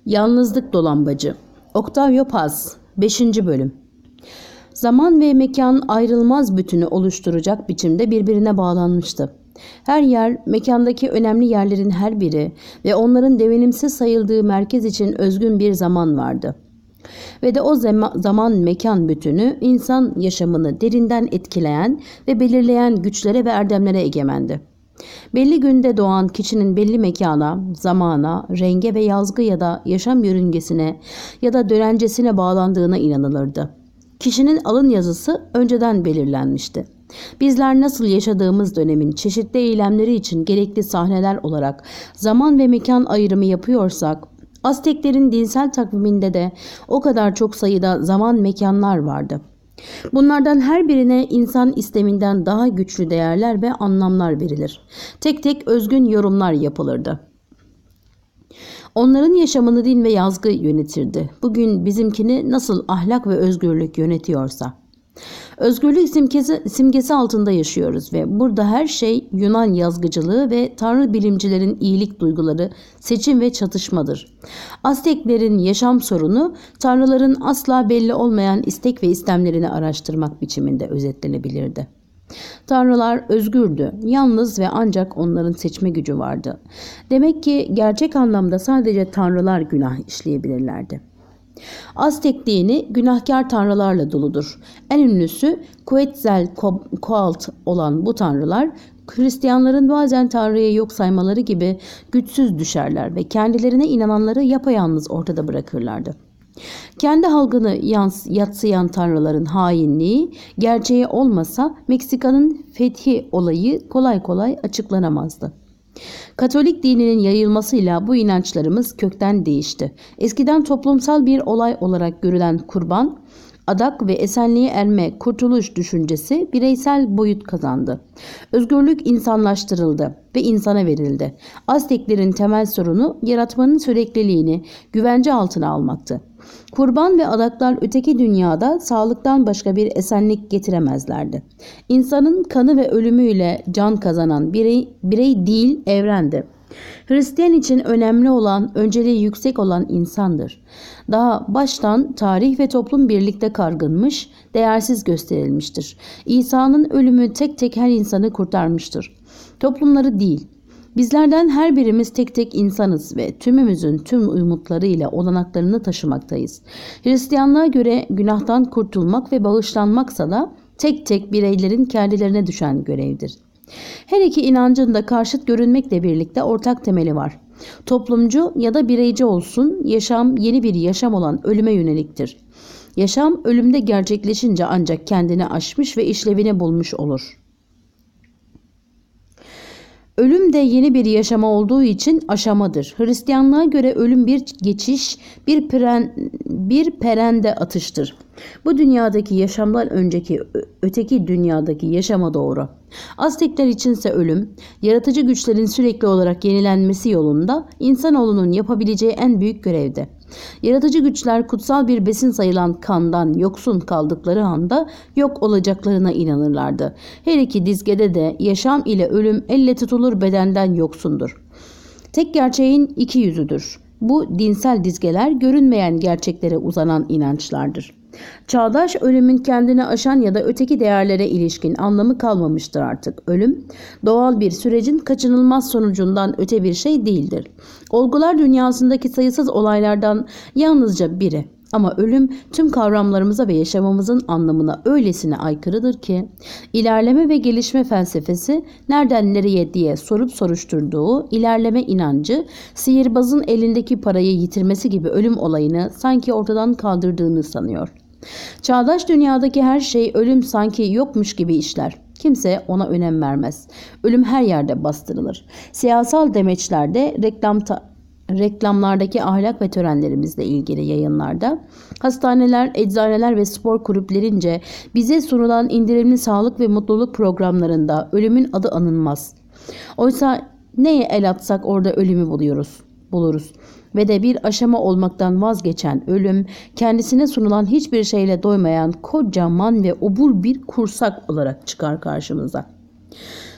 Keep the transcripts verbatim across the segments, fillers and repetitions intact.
Yalnızlık Dolambacı. Octavio Paz. beşinci bölüm. Zaman ve mekan ayrılmaz bütünü oluşturacak biçimde birbirine bağlanmıştı. Her yer, mekandaki önemli yerlerin her biri ve onların devinimsiz sayıldığı merkez için özgün bir zaman vardı. Ve de o zaman mekan bütünü insan yaşamını derinden etkileyen ve belirleyen güçlere ve erdemlere egemendi. Belli günde doğan kişinin belli mekana, zamana, renge ve yazgı ya da yaşam yörüngesine ya da dönencesine bağlandığına inanılırdı. Kişinin alın yazısı önceden belirlenmişti. Bizler nasıl yaşadığımız dönemin çeşitli eylemleri için gerekli sahneler olarak zaman ve mekan ayrımı yapıyorsak, Azteklerin dinsel takviminde de o kadar çok sayıda zaman mekanlar vardı. Bunlardan her birine insan isteminden daha güçlü değerler ve anlamlar verilir. Tek tek özgün yorumlar yapılırdı. Onların yaşamını din ve yazgı yönetirdi. Bugün bizimkini nasıl ahlak ve özgürlük yönetiyorsa. Özgürlük simgesi, simgesi altında yaşıyoruz ve burada her şey Yunan yazgıcılığı ve tanrı bilimcilerin iyilik duyguları, seçim ve çatışmadır. Azteklerin yaşam sorunu tanrıların asla belli olmayan istek ve istemlerini araştırmak biçiminde özetlenebilirdi. Tanrılar özgürdü, yalnız ve ancak onların seçme gücü vardı. Demek ki gerçek anlamda sadece tanrılar günah işleyebilirlerdi. Aztek dini günahkar tanrılarla doludur. En ünlüsü Quetzalcoatl olan bu tanrılar, Hristiyanların bazen tanrıyı yok saymaları gibi güçsüz düşerler ve kendilerine inananları yapayalnız ortada bırakırlardı. Kendi halkını yans, yatsıyan tanrıların hainliği gerçeği olmasa Meksika'nın fethi olayı kolay kolay açıklanamazdı. Katolik dininin yayılmasıyla bu inançlarımız kökten değişti. Eskiden toplumsal bir olay olarak görülen kurban, adak ve esenliğe erme, kurtuluş düşüncesi bireysel boyut kazandı. Özgürlük insanlaştırıldı ve insana verildi. Azteklerin temel sorunu yaratmanın sürekliliğini güvence altına almaktı. Kurban ve adaklar öteki dünyada sağlıktan başka bir esenlik getiremezlerdi. İnsanın kanı ve ölümüyle can kazanan birey, birey değil evrendi. Hristiyan için önemli olan, önceliği yüksek olan insandır. Daha baştan tarih ve toplum birlikte kargınmış, değersiz gösterilmiştir. İsa'nın ölümü tek tek her insanı kurtarmıştır. Toplumları değil. Bizlerden her birimiz tek tek insanız ve tümümüzün tüm umutları ile olanaklarını taşımaktayız. Hristiyanlığa göre günahtan kurtulmak ve bağışlanmaksa da tek tek bireylerin kendilerine düşen görevdir. Her iki inancın da karşıt görünmekle birlikte ortak temeli var. Toplumcu ya da bireyci olsun, yaşam yeni bir yaşam olan ölüme yöneliktir. Yaşam ölümde gerçekleşince ancak kendini aşmış ve işlevini bulmuş olur. Ölüm de yeni bir yaşama olduğu için aşamadır. Hristiyanlığa göre ölüm bir geçiş, bir peren, bir perende atıştır. Bu dünyadaki yaşamdan önceki öteki dünyadaki yaşama doğru. Aztekler içinse ölüm, yaratıcı güçlerin sürekli olarak yenilenmesi yolunda insanoğlunun yapabileceği en büyük görevdi. Yaratıcı güçler kutsal bir besin sayılan kandan yoksun kaldıkları anda yok olacaklarına inanırlardı. Her iki dizgede de yaşam ile ölüm elle tutulur bedenden yoksundur. Tek gerçeğin iki yüzüdür. Bu dinsel dizgeler görünmeyen gerçeklere uzanan inançlardır. Çağdaş ölümün kendini aşan ya da öteki değerlere ilişkin anlamı kalmamıştır artık. Ölüm, doğal bir sürecin kaçınılmaz sonucundan öte bir şey değildir. Olgular dünyasındaki sayısız olaylardan yalnızca biri. Ama ölüm tüm kavramlarımıza ve yaşamımızın anlamına öylesine aykırıdır ki, ilerleme ve gelişme felsefesi nereden nereye diye sorup soruşturduğu ilerleme inancı, sihirbazın elindeki parayı yitirmesi gibi ölüm olayını sanki ortadan kaldırdığını sanıyor. Çağdaş dünyadaki her şey ölüm sanki yokmuş gibi işler. Kimse ona önem vermez. Ölüm her yerde bastırılır. Siyasal demeçlerde, reklam reklamlardaki ahlak ve törenlerimizle ilgili yayınlarda, hastaneler, eczaneler ve spor kulüplerince bize sunulan indirimli sağlık ve mutluluk programlarında ölümün adı anılmaz. Oysa neye el atsak orada ölümü buluyoruz, buluruz. Ve de bir aşama olmaktan vazgeçen ölüm, kendisine sunulan hiçbir şeyle doymayan kocaman ve obur bir kursak olarak çıkar karşımıza.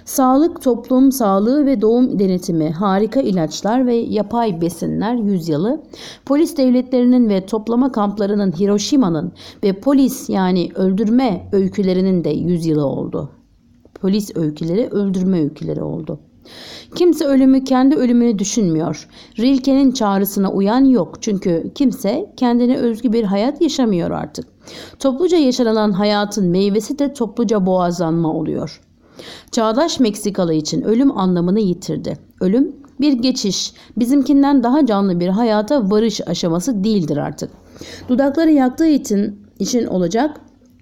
Sağlık, toplum sağlığı ve doğum denetimi, harika ilaçlar ve yapay besinler yüzyılı, polis devletlerinin ve toplama kamplarının, Hiroşima'nın ve polis yani öldürme öykülerinin de yüzyılı oldu. Polis öyküleri öldürme öyküleri oldu. Kimse ölümü kendi ölümünü düşünmüyor. Rilke'nin çağrısına uyan yok. Çünkü kimse kendine özgü bir hayat yaşamıyor artık. Topluca yaşanılan hayatın meyvesi de topluca boğazlanma oluyor. Çağdaş Meksikalı için ölüm anlamını yitirdi. Ölüm bir geçiş, bizimkinden daha canlı bir hayata varış aşaması değildir artık. Dudakları yaktığı için işin olacak.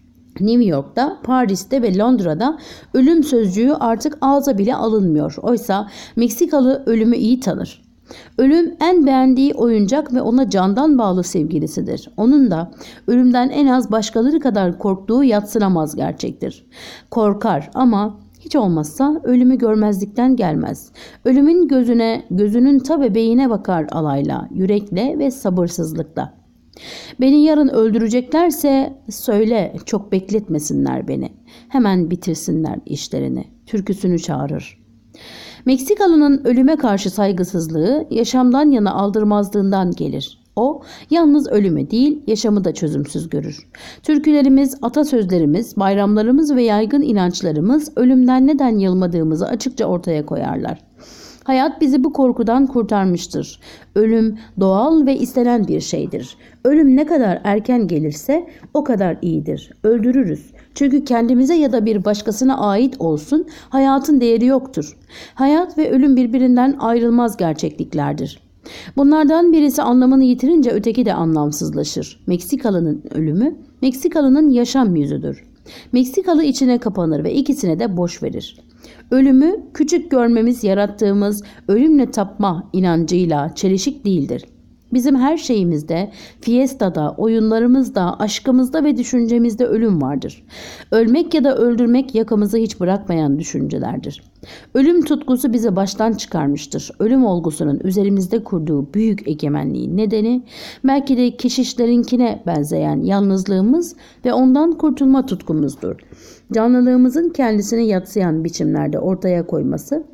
New York'ta, Paris'te ve Londra'da ölüm sözcüğü artık ağza bile alınmıyor. Oysa Meksikalı ölümü iyi tanır. Ölüm en beğendiği oyuncak ve ona candan bağlı sevgilisidir. Onun da ölümden en az başkaları kadar korktuğu yadsınamaz gerçektir. Korkar ama hiç olmazsa ölümü görmezlikten gelmez. Ölümün gözüne, gözünün ta bebeğine bakar alayla, yürekle ve sabırsızlıkla. Beni yarın öldüreceklerse söyle, çok bekletmesinler beni. Hemen bitirsinler işlerini. Türküsünü çağırır. Meksikalı'nın ölüme karşı saygısızlığı yaşamdan yana aldırmazlığından gelir. O yalnız ölümü değil yaşamı da çözümsüz görür. Türkülerimiz, atasözlerimiz, bayramlarımız ve yaygın inançlarımız ölümden neden yılmadığımızı açıkça ortaya koyarlar. Hayat bizi bu korkudan kurtarmıştır. Ölüm doğal ve istenen bir şeydir. Ölüm ne kadar erken gelirse o kadar iyidir. Öldürürüz. Çünkü kendimize ya da bir başkasına ait olsun hayatın değeri yoktur. Hayat ve ölüm birbirinden ayrılmaz gerçekliklerdir. Bunlardan birisi anlamını yitirince öteki de anlamsızlaşır. Meksikalı'nın ölümü, Meksikalı'nın yaşam yüzüdür. Meksikalı içine kapanır ve ikisine de boş verir. Ölümü küçük görmemiz yarattığımız ölümle tapma inancıyla çelişik değildir. Bizim her şeyimizde, fiestada, oyunlarımızda, aşkımızda ve düşüncemizde ölüm vardır. Ölmek ya da öldürmek yakamızı hiç bırakmayan düşüncelerdir. Ölüm tutkusu bizi baştan çıkarmıştır. Ölüm olgusunun üzerimizde kurduğu büyük egemenliğin nedeni belki de keşişlerinkine benzeyen yalnızlığımız ve ondan kurtulma tutkumuzdur. Canlılığımızın kendisini yadsıyan biçimlerde ortaya koyması,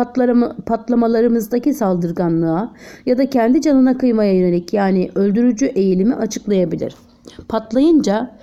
patlamalarımızdaki saldırganlığa ya da kendi canına kıymaya yönelik yani öldürücü eğilimi açıklayabilir. Patlayınca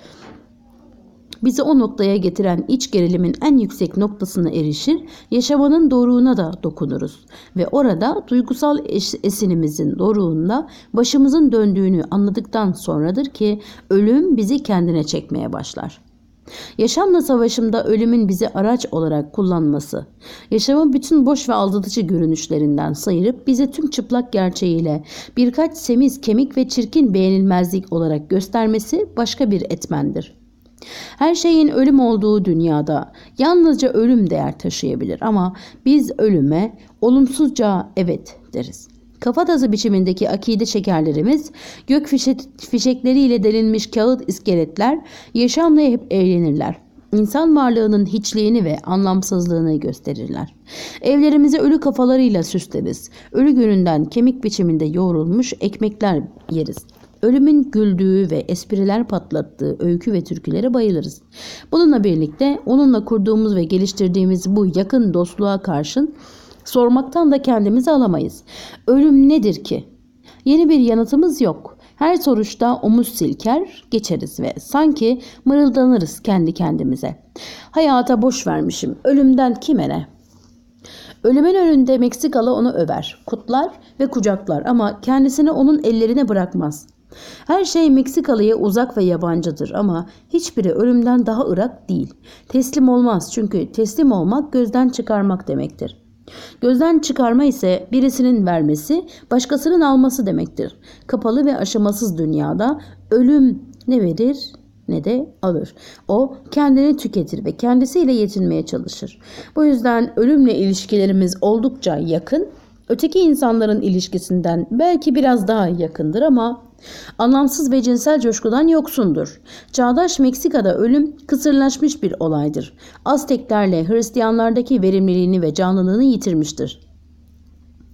bizi o noktaya getiren iç gerilimin en yüksek noktasına erişir, yaşamanın doruğuna da dokunuruz. Ve orada duygusal esinimizin doruğunda başımızın döndüğünü anladıktan sonradır ki ölüm bizi kendine çekmeye başlar. Yaşamla savaşımda ölümün bizi araç olarak kullanması, yaşamın bütün boş ve aldatıcı görünüşlerinden sayırıp bize tüm çıplak gerçeğiyle birkaç semiz, kemik ve çirkin beğenilmezlik olarak göstermesi başka bir etmendir. Her şeyin ölüm olduğu dünyada yalnızca ölüm değer taşıyabilir ama biz ölüme olumsuzca evet deriz. Kafatası biçimindeki akide şekerlerimiz, gök fişekleriyle delinmiş kağıt iskeletler yaşamla hep eğlenirler. İnsan varlığının hiçliğini ve anlamsızlığını gösterirler. Evlerimizi ölü kafalarıyla süsleriz. Ölü gününden kemik biçiminde yoğrulmuş ekmekler yeriz. Ölümün güldüğü ve espriler patlattığı öykü ve türkülere bayılırız. Bununla birlikte onunla kurduğumuz ve geliştirdiğimiz bu yakın dostluğa karşın sormaktan da kendimizi alamayız. Ölüm nedir ki? Yeni bir yanıtımız yok. Her soruşta omuz silker, geçeriz ve sanki mırıldanırız kendi kendimize. Hayata boş vermişim, ölümden kime ne? Ölümün önünde Meksikalı onu över, kutlar ve kucaklar ama kendisini onun ellerine bırakmaz. Her şey Meksikalı'ya uzak ve yabancıdır ama hiçbiri ölümden daha ırak değil. Teslim olmaz çünkü teslim olmak gözden çıkarmak demektir. Gözden çıkarma ise birisinin vermesi, başkasının alması demektir. Kapalı ve aşamasız dünyada ölüm ne verir ne de alır. O kendini tüketir ve kendisiyle yetinmeye çalışır. Bu yüzden ölümle ilişkilerimiz oldukça yakın, öteki insanların ilişkisinden belki biraz daha yakındır ama anlamsız ve cinsel coşkudan yoksundur. Çağdaş Meksika'da ölüm kısırlaşmış bir olaydır. Azteklerle Hristiyanlardaki verimliliğini ve canlılığını yitirmiştir.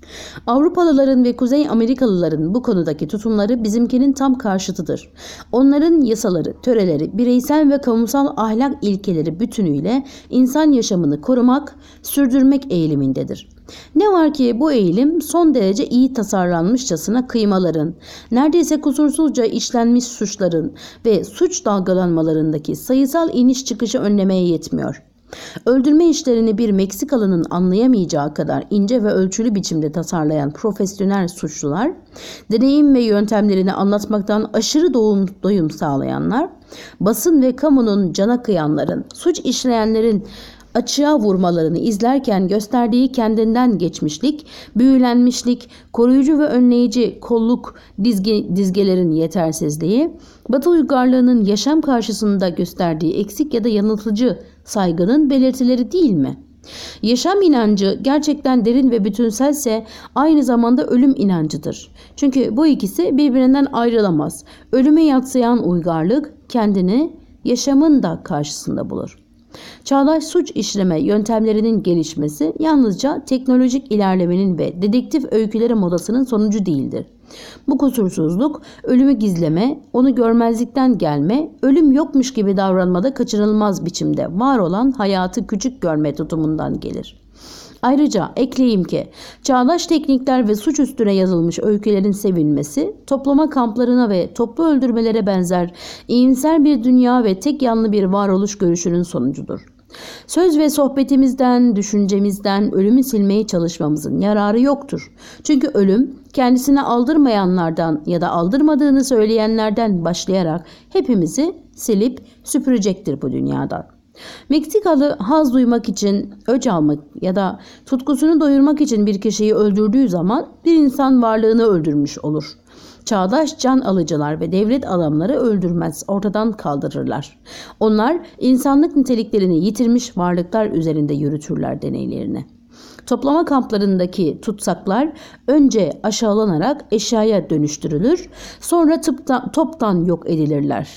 Avrupalıların ve Kuzey Amerikalıların bu konudaki tutumları bizimkinin tam karşıtıdır. Onların yasaları, töreleri, bireysel ve kamusal ahlak ilkeleri bütünüyle insan yaşamını korumak, sürdürmek eğilimindedir. Ne var ki bu eğilim son derece iyi tasarlanmışçasına kıymaların, neredeyse kusursuzca işlenmiş suçların ve suç dalgalanmalarındaki sayısal iniş çıkışı önlemeye yetmiyor. Öldürme işlerini bir Meksikalı'nın anlayamayacağı kadar ince ve ölçülü biçimde tasarlayan profesyonel suçlular, deneyim ve yöntemlerini anlatmaktan aşırı doyum, doyum sağlayanlar, basın ve kamunun cana kıyanların, suç işleyenlerin açığa vurmalarını izlerken gösterdiği kendinden geçmişlik, büyülenmişlik, koruyucu ve önleyici kolluk dizge, dizgelerin yetersizliği, Batı uygarlığının yaşam karşısında gösterdiği eksik ya da yanıltıcı saygının belirtileri değil mi? Yaşam inancı gerçekten derin ve bütünselse aynı zamanda ölüm inancıdır. Çünkü bu ikisi birbirinden ayrılamaz. Ölüme yatsıyan uygarlık kendini yaşamın da karşısında bulur. Çağdaş suç işleme yöntemlerinin gelişmesi yalnızca teknolojik ilerlemenin ve dedektif öyküleri modasının sonucu değildir. Bu kusursuzluk ölümü gizleme, onu görmezlikten gelme, ölüm yokmuş gibi davranmada kaçınılmaz biçimde var olan hayatı küçük görme tutumundan gelir. Ayrıca ekleyeyim ki çağdaş teknikler ve suç üstüne yazılmış öykülerin sevilmesi, toplama kamplarına ve toplu öldürmelere benzer iyimser bir dünya ve tek yanlı bir varoluş görüşünün sonucudur. Söz ve sohbetimizden, düşüncemizden ölümü silmeye çalışmamızın yararı yoktur. Çünkü ölüm kendisine aldırmayanlardan ya da aldırmadığını söyleyenlerden başlayarak hepimizi silip süpürecektir bu dünyadan. Meksikalı haz duymak için, öc almak ya da tutkusunu doyurmak için bir kişiyi öldürdüğü zaman bir insan varlığını öldürmüş olur. Çağdaş can alıcılar ve devlet adamları öldürmez, ortadan kaldırırlar. Onlar insanlık niteliklerini yitirmiş varlıklar üzerinde yürütürler deneylerini. Toplama kamplarındaki tutsaklar önce aşağılanarak eşyaya dönüştürülür, sonra tıpta, toptan yok edilirler.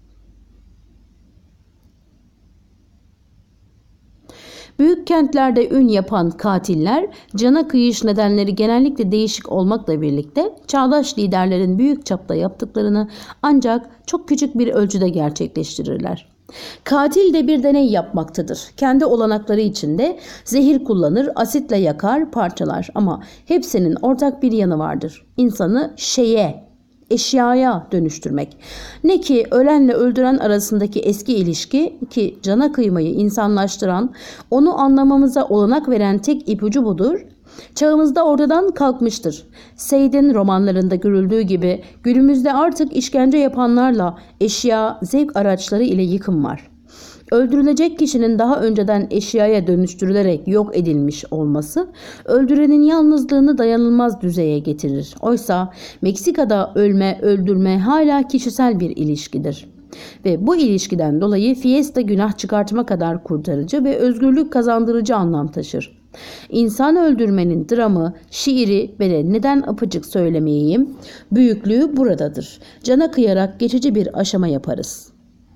Büyük kentlerde ün yapan katiller, cana kıyış nedenleri genellikle değişik olmakla birlikte çağdaş liderlerin büyük çapta yaptıklarını ancak çok küçük bir ölçüde gerçekleştirirler. Katil de bir deney yapmaktadır. Kendi olanakları içinde zehir kullanır, asitle yakar, parçalar ama hepsinin ortak bir yanı vardır. İnsanı şeye, eşyaya dönüştürmek. Ne ki ölenle öldüren arasındaki eski ilişki ki cana kıymayı insanlaştıran, onu anlamamıza olanak veren tek ipucu budur. Çağımızda ortadan kalkmıştır. Said'in romanlarında görüldüğü gibi günümüzde artık işkence yapanlarla eşya, zevk araçları ile yıkım var. Öldürülecek kişinin daha önceden eşyaya dönüştürülerek yok edilmiş olması öldürenin yalnızlığını dayanılmaz düzeye getirir. Oysa Meksika'da ölme, öldürme hala kişisel bir ilişkidir. Ve bu ilişkiden dolayı fiesta günah çıkartma kadar kurtarıcı ve özgürlük kazandırıcı anlam taşır. İnsan öldürmenin dramı, şiiri ve de neden apacık söylemeyeyim, büyüklüğü buradadır. Cana kıyarak geçici bir aşama yaparız.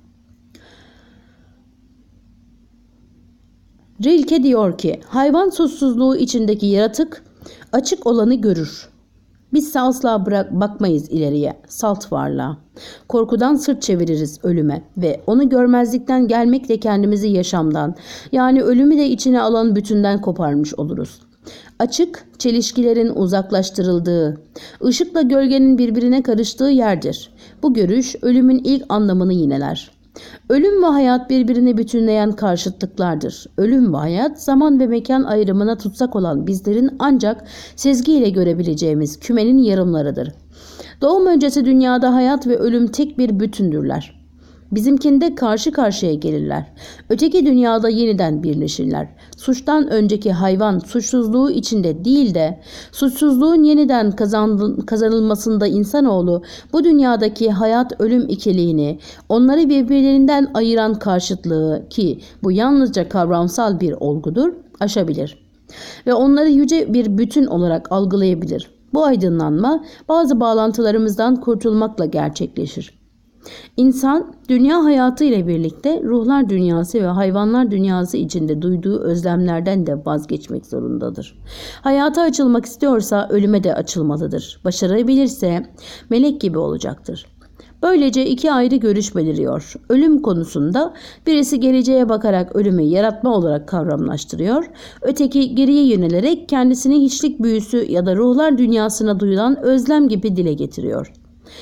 Rilke diyor ki, hayvan suçsuzluğu içindeki yaratık açık olanı görür. Bizse asla bırak bakmayız ileriye, salt varlığa. Korkudan sırt çeviririz ölüme ve onu görmezlikten gelmekle kendimizi yaşamdan, yani ölümü de içine alan bütünden koparmış oluruz. Açık, çelişkilerin uzaklaştırıldığı, ışıkla gölgenin birbirine karıştığı yerdir. Bu görüş ölümün ilk anlamını yineler. Ölüm ve hayat birbirini bütünleyen karşıtlıklardır. Ölüm ve hayat zaman ve mekan ayrımına tutsak olan bizlerin ancak sezgiyle görebileceğimiz kümenin yarımlarıdır. Doğum öncesi dünyada hayat ve ölüm tek bir bütündürler. Bizimkinde karşı karşıya gelirler. Öteki dünyada yeniden birleşirler. Suçtan önceki hayvan suçsuzluğu içinde değil de suçsuzluğun yeniden kazanılmasında insanoğlu bu dünyadaki hayat ölüm ikiliğini, onları birbirlerinden ayıran karşıtlığı ki bu yalnızca kavramsal bir olgudur, aşabilir. Ve onları yüce bir bütün olarak algılayabilir. Bu aydınlanma bazı bağlantılarımızdan kurtulmakla gerçekleşir. İnsan dünya hayatı ile birlikte ruhlar dünyası ve hayvanlar dünyası içinde duyduğu özlemlerden de vazgeçmek zorundadır. Hayata açılmak istiyorsa ölüme de açılmalıdır. Başarabilirse melek gibi olacaktır. Böylece iki ayrı görüş beliriyor. Ölüm konusunda birisi geleceğe bakarak ölümü yaratma olarak kavramlaştırıyor. Öteki geriye yönelerek kendisini hiçlik büyüsü ya da ruhlar dünyasına duyulan özlem gibi dile getiriyor.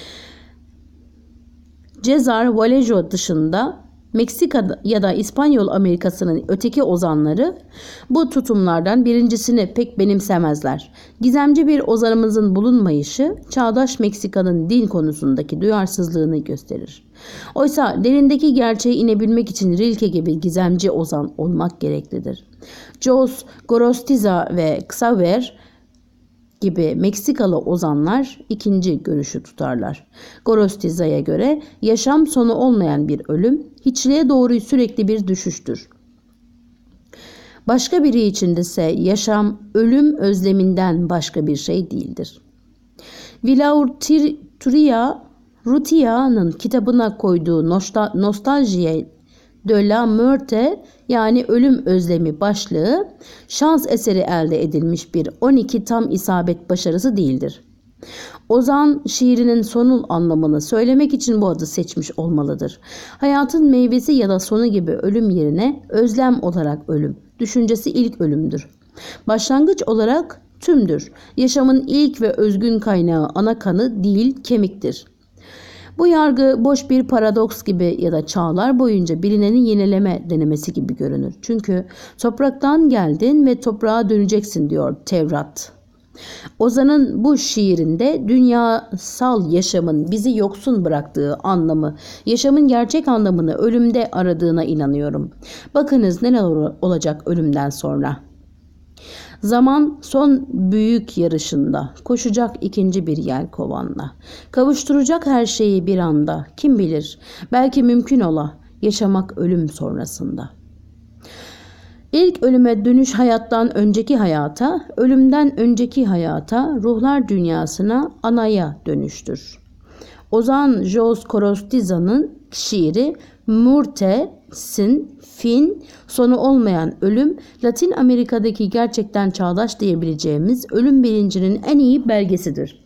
Cesar Vallejo dışında Meksika ya da İspanyol Amerikası'nın öteki ozanları bu tutumlardan birincisini pek benimsemezler. Gizemci bir ozanımızın bulunmayışı çağdaş Meksika'nın din konusundaki duyarsızlığını gösterir. Oysa derindeki gerçeğe inebilmek için Rilke gibi gizemci ozan olmak gereklidir. Jos, Gorostiza ve Xavier gibi Meksikalı ozanlar ikinci görüşü tutarlar. Gorostiza'ya göre yaşam sonu olmayan bir ölüm, hiçliğe doğru sürekli bir düşüştür. Başka biri için ise yaşam ölüm özleminden başka bir şey değildir. Villaurrutia Rutia'nın kitabına koyduğu Nostalgie de la Muerte yani ölüm özlemi başlığı şans eseri elde edilmiş bir on iki tam isabet başarısı değildir. Ozan şiirinin sonul anlamını söylemek için bu adı seçmiş olmalıdır. Hayatın meyvesi ya da sonu gibi ölüm yerine özlem olarak ölüm, düşüncesi ilk ölümdür. Başlangıç olarak tümdür. Yaşamın ilk ve özgün kaynağı ana kanı değil kemiktir. Bu yargı boş bir paradoks gibi ya da çağlar boyunca bilinenin yenileme denemesi gibi görünür. Çünkü topraktan geldin ve toprağa döneceksin diyor Tevrat. Ozan'ın bu şiirinde dünyasal yaşamın bizi yoksun bıraktığı anlamı, yaşamın gerçek anlamını ölümde aradığına inanıyorum. Bakınız neler olacak ölümden sonra. Zaman son büyük yarışında koşacak ikinci bir yelkovanla. Kavuşturacak her şeyi bir anda. Kim bilir belki mümkün ola yaşamak ölüm sonrasında. İlk ölüme dönüş hayattan önceki hayata, ölümden önceki hayata, ruhlar dünyasına, anaya dönüştür. Ozan Jos Corostiza'nın şiiri Muerte, sin, fin, sonu olmayan ölüm, Latin Amerika'daki gerçekten çağdaş diyebileceğimiz ölüm bilincinin en iyi belgesidir.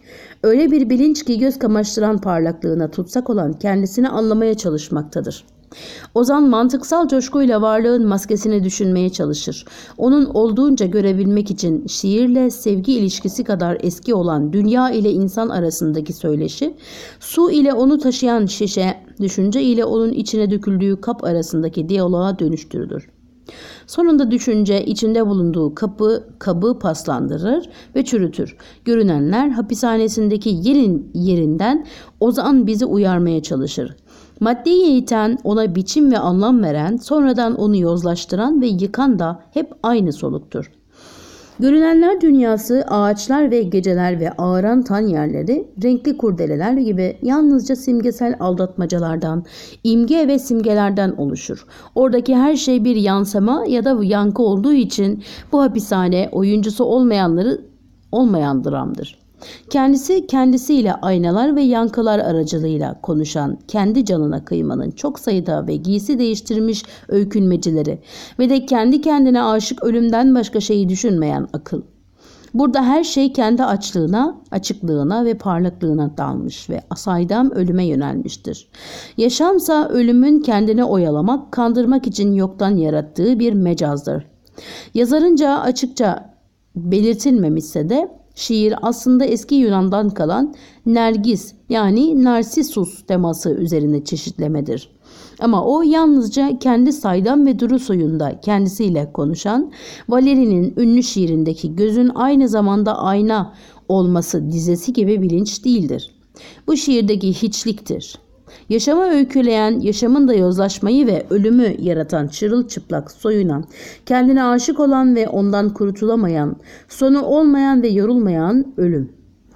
Öyle bir bilinç ki göz kamaştıran parlaklığına tutsak olan kendisini anlamaya çalışmaktadır. Ozan mantıksal coşkuyla varlığın maskesini düşünmeye çalışır. Onun olduğunca görebilmek için şiirle sevgi ilişkisi kadar eski olan dünya ile insan arasındaki söyleşi, su ile onu taşıyan şişe, düşünce ile onun içine döküldüğü kap arasındaki diyaloğa dönüştürülür. Sonunda düşünce içinde bulunduğu kapı, kabı paslandırır ve çürütür. Görünenler hapishanesindeki yerin yerinden Ozan bizi uyarmaya çalışır. Maddeyi eğiten, ona biçim ve anlam veren, sonradan onu yozlaştıran ve yıkan da hep aynı soluktur. Görünenler dünyası, ağaçlar ve geceler ve ağaran tan yerleri, renkli kurdeleler gibi yalnızca simgesel aldatmacalardan, imge ve simgelerden oluşur. Oradaki her şey bir yansıma ya da yankı olduğu için bu hapishane oyuncusu olmayanları olmayan dramdır. Kendisi kendisiyle aynalar ve yankılar aracılığıyla konuşan, kendi canına kıymanın çok sayıda ve giysi değiştirmiş öykünmecileri ve de kendi kendine aşık ölümden başka şeyi düşünmeyen akıl. Burada her şey kendi açlığına, açıklığına ve parlaklığına dalmış ve saydam ölüme yönelmiştir. Yaşamsa ölümün kendini oyalamak, kandırmak için yoktan yarattığı bir mecazdır. Yazarınca açıkça belirtilmemişse de şiir aslında eski Yunan'dan kalan Nergis yani Narsisus teması üzerine çeşitlemedir. Ama o yalnızca kendi saydam ve duru soyunda kendisiyle konuşan Valeri'nin ünlü şiirindeki gözün aynı zamanda ayna olması dizesi gibi bilinç değildir. Bu şiirdeki hiçliktir. Yaşamı öyküleyen, yaşamın da yozlaşmayı ve ölümü yaratan çırılçıplak soyunan, kendine aşık olan ve ondan kurtulamayan, sonu olmayan ve yorulmayan ölüm.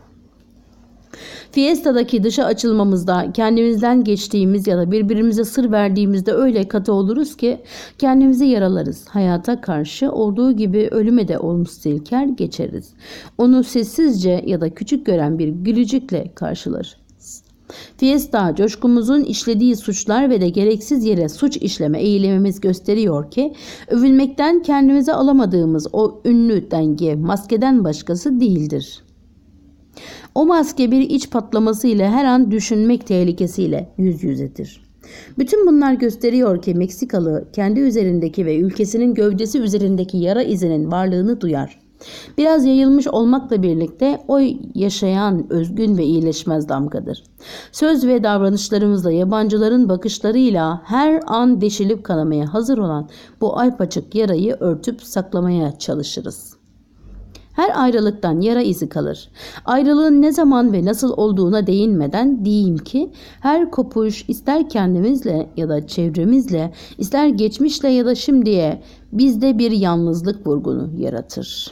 Fiesta'daki dışa açılmamızda kendimizden geçtiğimiz ya da birbirimize sır verdiğimizde öyle katı oluruz ki kendimizi yaralarız. Hayata karşı olduğu gibi ölüme de olmuş silker geçeriz. Onu sessizce ya da küçük gören bir gülücükle karşılarız. Fiesta, coşkumuzun işlediği suçlar ve de gereksiz yere suç işleme eğilimimiz gösteriyor ki övülmekten kendimize alamadığımız o ünlü denge maskeden başkası değildir. O maske bir iç patlaması ile her an düşünmek tehlikesiyle yüz yüzedir. Bütün bunlar gösteriyor ki Meksikalı kendi üzerindeki ve ülkesinin gövdesi üzerindeki yara izinin varlığını duyar. Biraz yayılmış olmakla birlikte o yaşayan, özgün ve iyileşmez damgadır. Söz ve davranışlarımızla yabancıların bakışlarıyla her an deşilip kanamaya hazır olan bu aypaçık yarayı örtüp saklamaya çalışırız. Her ayrılıktan yara izi kalır. Ayrılığın ne zaman ve nasıl olduğuna değinmeden diyeyim ki her kopuş ister kendimizle ya da çevremizle, ister geçmişle ya da şimdiye bizde bir yalnızlık vurgunu yaratır.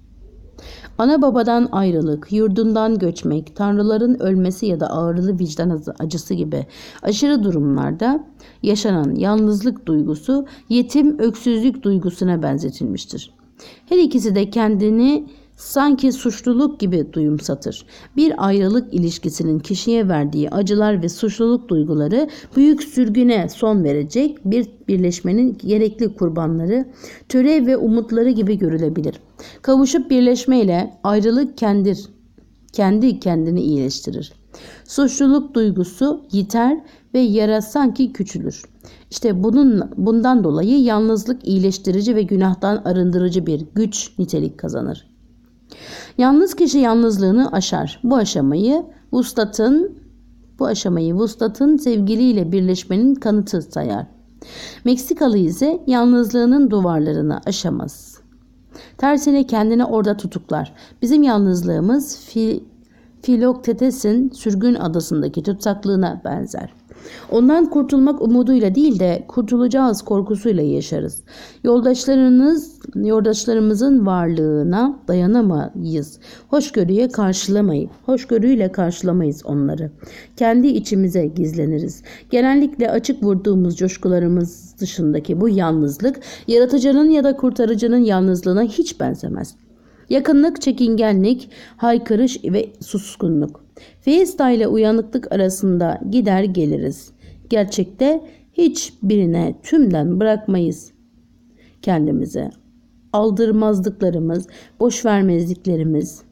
Ana babadan ayrılık, yurdundan göçmek, tanrıların ölmesi ya da ağrılı vicdan acısı gibi aşırı durumlarda yaşanan yalnızlık duygusu yetim öksüzlük duygusuna benzetilmiştir. Her ikisi de kendini sanki suçluluk gibi duyumsatır. Bir ayrılık ilişkisinin kişiye verdiği acılar ve suçluluk duyguları büyük sürgüne son verecek bir birleşmenin gerekli kurbanları, töre ve umutları gibi görülebilir. Kavuşup birleşmeyle ayrılık kendir, kendi kendini iyileştirir. Suçluluk duygusu yiter ve yara sanki küçülür. İşte bunun, bundan dolayı yalnızlık iyileştirici ve günahtan arındırıcı bir güç nitelik kazanır. Yalnız kişi yalnızlığını aşar. Bu aşamayı vuslatın, bu aşamayı vuslatın sevgiliyle birleşmenin kanıtı sayar. Meksikalı ise yalnızlığının duvarlarını aşamaz. Tersine kendini orada tutuklar. Bizim yalnızlığımız fil, Filoktetes'in sürgün adasındaki tutsaklığına benzer. Ondan kurtulmak umuduyla değil de kurtulacağız korkusuyla yaşarız. Yoldaşlarınız, yoldaşlarımızın varlığına dayanamayız. Hoşgörüye karşılamayız. Hoşgörüyle karşılamayız onları. Kendi içimize gizleniriz. Genellikle açık vurduğumuz coşkularımız dışındaki bu yalnızlık, yaratıcının ya da kurtarıcının yalnızlığına hiç benzemez. Yakınlık, çekingenlik, haykırış ve suskunluk. Fiesta ile uyanıklık arasında gider geliriz. Gerçekte hiçbirine tümden bırakmayız kendimize. Aldırmazlıklarımız, boşvermezliklerimiz,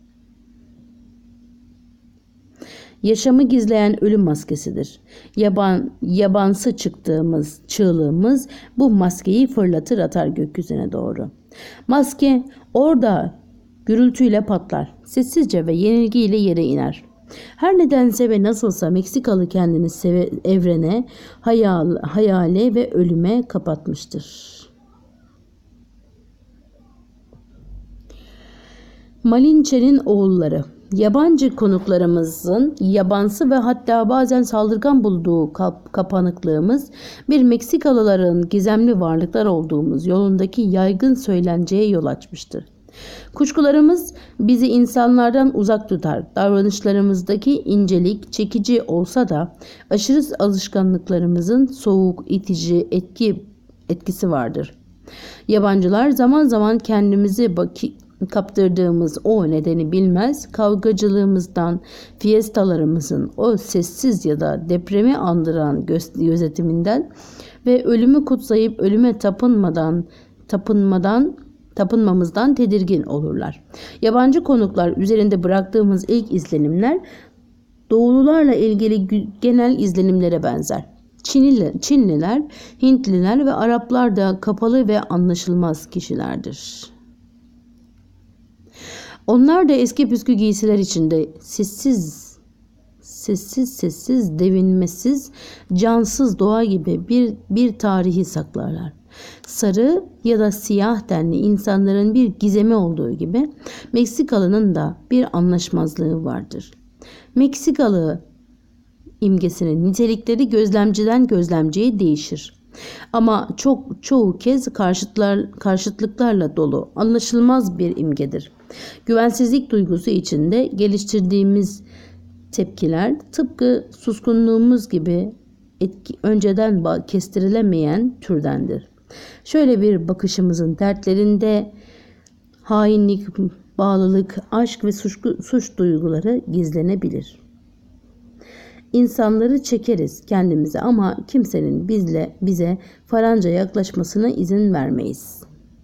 yaşamı gizleyen ölüm maskesidir. Yaban, yabansı çıktığımız çığlığımız bu maskeyi fırlatır atar gökyüzüne doğru. Maske orada gürültüyle patlar. Sessizce ve yenilgiyle yere iner. Her nedense ve nasılsa Meksikalı kendini seve, evrene, hayal, hayale ve ölüme kapatmıştır. Malinche'nin oğulları. Yabancı konuklarımızın yabansı ve hatta bazen saldırgan bulduğu kap, kapanıklığımız bir Meksikalıların gizemli varlıklar olduğumuz yolundaki yaygın söylenceye yol açmıştır. Kuşkularımız bizi insanlardan uzak tutar. Davranışlarımızdaki incelik çekici olsa da aşırı alışkanlıklarımızın soğuk, itici etki etkisi vardır. Yabancılar zaman zaman kendimizi baki, kaptırdığımız o nedeni bilmez, kavgacılığımızdan, fiestalarımızın o sessiz ya da depremi andıran göz, gözetiminden ve ölümü kutsayıp ölüme tapınmadan, tapınmadan tapınmamızdan tedirgin olurlar. Yabancı konuklar üzerinde bıraktığımız ilk izlenimler doğulularla ilgili genel izlenimlere benzer. Çinliler, Çinliler, Hintliler ve Araplar da kapalı ve anlaşılmaz kişilerdir. Onlar da eski püskü giysiler içinde sessiz, sessiz sessiz, devinmesiz, cansız doğa gibi bir, bir tarihi saklarlar. Sarı ya da siyah tenli insanların bir gizemi olduğu gibi Meksikalı'nın da bir anlaşmazlığı vardır. Meksikalı imgesinin nitelikleri gözlemciden gözlemciye değişir. Ama çok çoğu kez karşıtlar, karşıtlıklarla dolu, anlaşılmaz bir imgedir. Güvensizlik duygusu içinde geliştirdiğimiz tepkiler tıpkı suskunluğumuz gibi etki, önceden kestirilemeyen türdendir. Şöyle bir bakışımızın dertlerinde hainlik, bağlılık, aşk ve suç, suç duyguları gizlenebilir. İnsanları çekeriz kendimize ama kimsenin bizle bize faranca yaklaşmasına izin vermeyiz.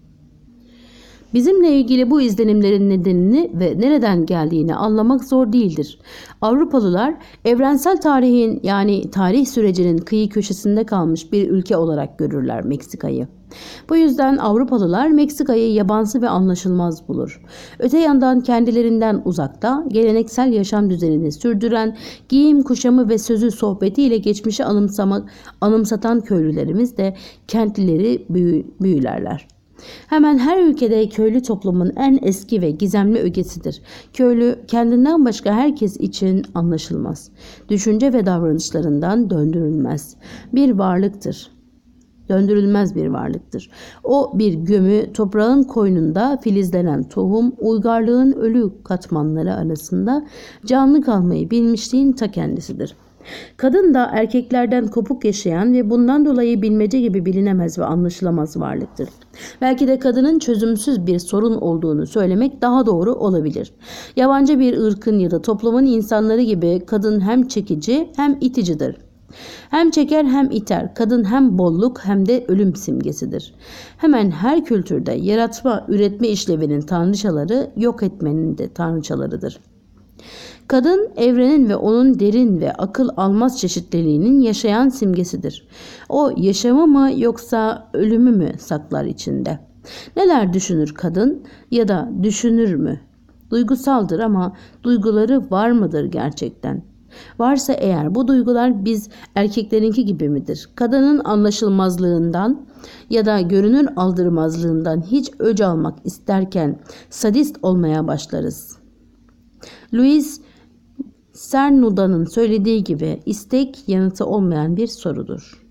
Bizimle ilgili bu izlenimlerin nedenini ve nereden geldiğini anlamak zor değildir. Avrupalılar evrensel tarihin yani tarih sürecinin kıyı köşesinde kalmış bir ülke olarak görürler Meksika'yı. Bu yüzden Avrupalılar Meksika'yı yabansı ve anlaşılmaz bulur. Öte yandan kendilerinden uzakta geleneksel yaşam düzenini sürdüren, giyim, kuşamı ve sözü sohbetiyle geçmişi anımsamak, anımsatan köylülerimiz de kentlileri büyü, büyülerler. Hemen her ülkede köylü toplumun en eski ve gizemli ögesidir. Köylü kendinden başka herkes için anlaşılmaz. Düşünce ve davranışlarından döndürülmez bir varlıktır. Döndürülmez bir varlıktır. O bir gömü, toprağın koynunda filizlenen tohum, uygarlığın ölü katmanları arasında canlı kalmayı bilmişliğin ta kendisidir. Kadın da erkeklerden kopuk yaşayan ve bundan dolayı bilmece gibi bilinemez ve anlaşılamaz varlıktır. Belki de kadının çözümsüz bir sorun olduğunu söylemek daha doğru olabilir. Yabancı bir ırkın ya da toplumun insanları gibi kadın hem çekici hem iticidir. Hem çeker hem iter. Kadın hem bolluk hem de ölüm simgesidir. Hemen her kültürde yaratma, üretme işlevinin tanrıçaları, yok etmenin de tanrıçalarıdır. Kadın evrenin ve onun derin ve akıl almaz çeşitliliğinin yaşayan simgesidir. O yaşamı mı yoksa ölümü mü saklar içinde? Neler düşünür kadın ya da düşünür mü? Duygusaldır ama duyguları var mıdır gerçekten? Varsa eğer bu duygular biz erkeklerinki gibi midir? Kadının anlaşılmazlığından ya da görünür aldırmazlığından hiç öc almak isterken sadist olmaya başlarız. Louis Cernuda'nın söylediği gibi istek yanıtı olmayan bir sorudur.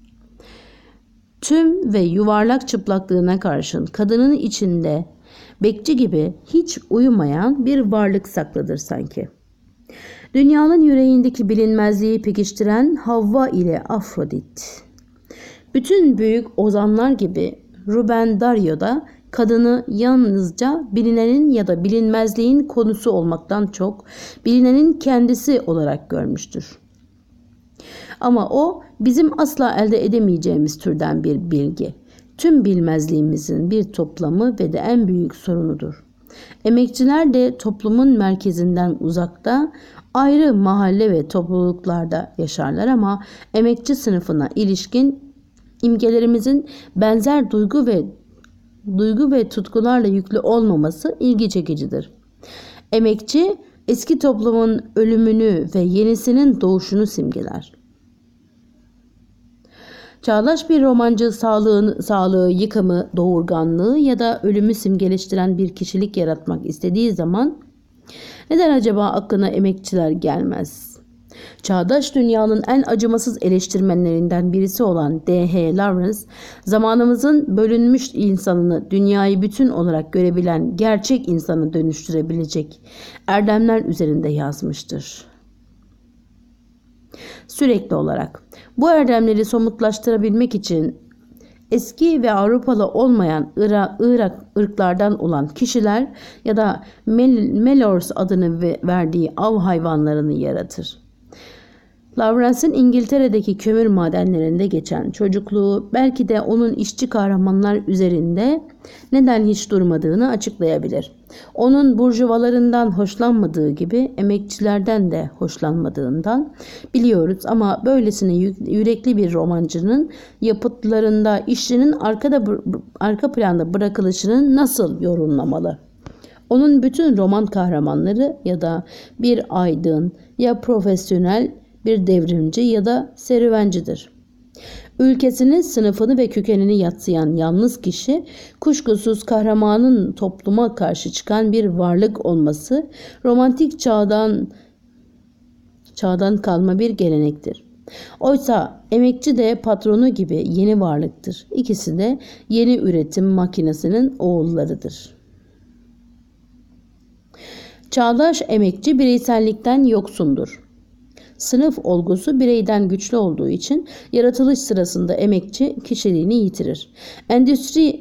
Tüm ve yuvarlak çıplaklığına karşın kadının içinde bekçi gibi hiç uyumayan bir varlık saklıdır sanki. Dünyanın yüreğindeki bilinmezliği pekiştiren Havva ile Afrodit. Bütün büyük ozanlar gibi Ruben Dario da kadını yalnızca bilinenin ya da bilinmezliğin konusu olmaktan çok bilinenin kendisi olarak görmüştür. Ama o bizim asla elde edemeyeceğimiz türden bir bilgi. Tüm bilmezliğimizin bir toplamı ve de en büyük sorunudur. Emekçiler de toplumun merkezinden uzakta, ayrı mahalle ve topluluklarda yaşarlar ama emekçi sınıfına ilişkin imgelerimizin benzer duygu ve duygu ve tutkularla yüklü olmaması ilgi çekicidir. Emekçi eski toplumun ölümünü ve yenisinin doğuşunu simgeler. Çağdaş bir romancı sağlığını, sağlığı, yıkımı, doğurganlığı ya da ölümü simgeleştiren bir kişilik yaratmak istediği zaman neden acaba aklına emekçiler gelmez? Çağdaş dünyanın en acımasız eleştirmenlerinden birisi olan D H Lawrence, zamanımızın bölünmüş insanını dünyayı bütün olarak görebilen gerçek insanı dönüştürebilecek erdemler üzerinde yazmıştır. Sürekli olarak bu erdemleri somutlaştırabilmek için eski ve Avrupalı olmayan Irak, Irak ırklardan olan kişiler ya da Mel Melors adını verdiği av hayvanlarını yaratır. Lawrence'in İngiltere'deki kömür madenlerinde geçen çocukluğu belki de onun işçi kahramanlar üzerinde neden hiç durmadığını açıklayabilir. Onun burjuvalarından hoşlanmadığı gibi emekçilerden de hoşlanmadığından biliyoruz ama böylesine yürekli bir romancının yapıtlarında işçinin arkada arka planda bırakılışını nasıl yorumlamalı? Onun bütün roman kahramanları ya da bir aydın ya profesyonel bir devrimci ya da serüvencidir. Ülkesini, sınıfını ve kökenini yadsıyan yalnız kişi, kuşkusuz kahramanın topluma karşı çıkan bir varlık olması, romantik çağdan çağdan kalma bir gelenektir. Oysa emekçi de patronu gibi yeni varlıktır. İkisi de yeni üretim makinesinin oğullarıdır. Çağdaş emekçi bireysellikten yoksundur. Sınıf olgusu bireyden güçlü olduğu için yaratılış sırasında emekçi kişiliğini yitirir. Endüstri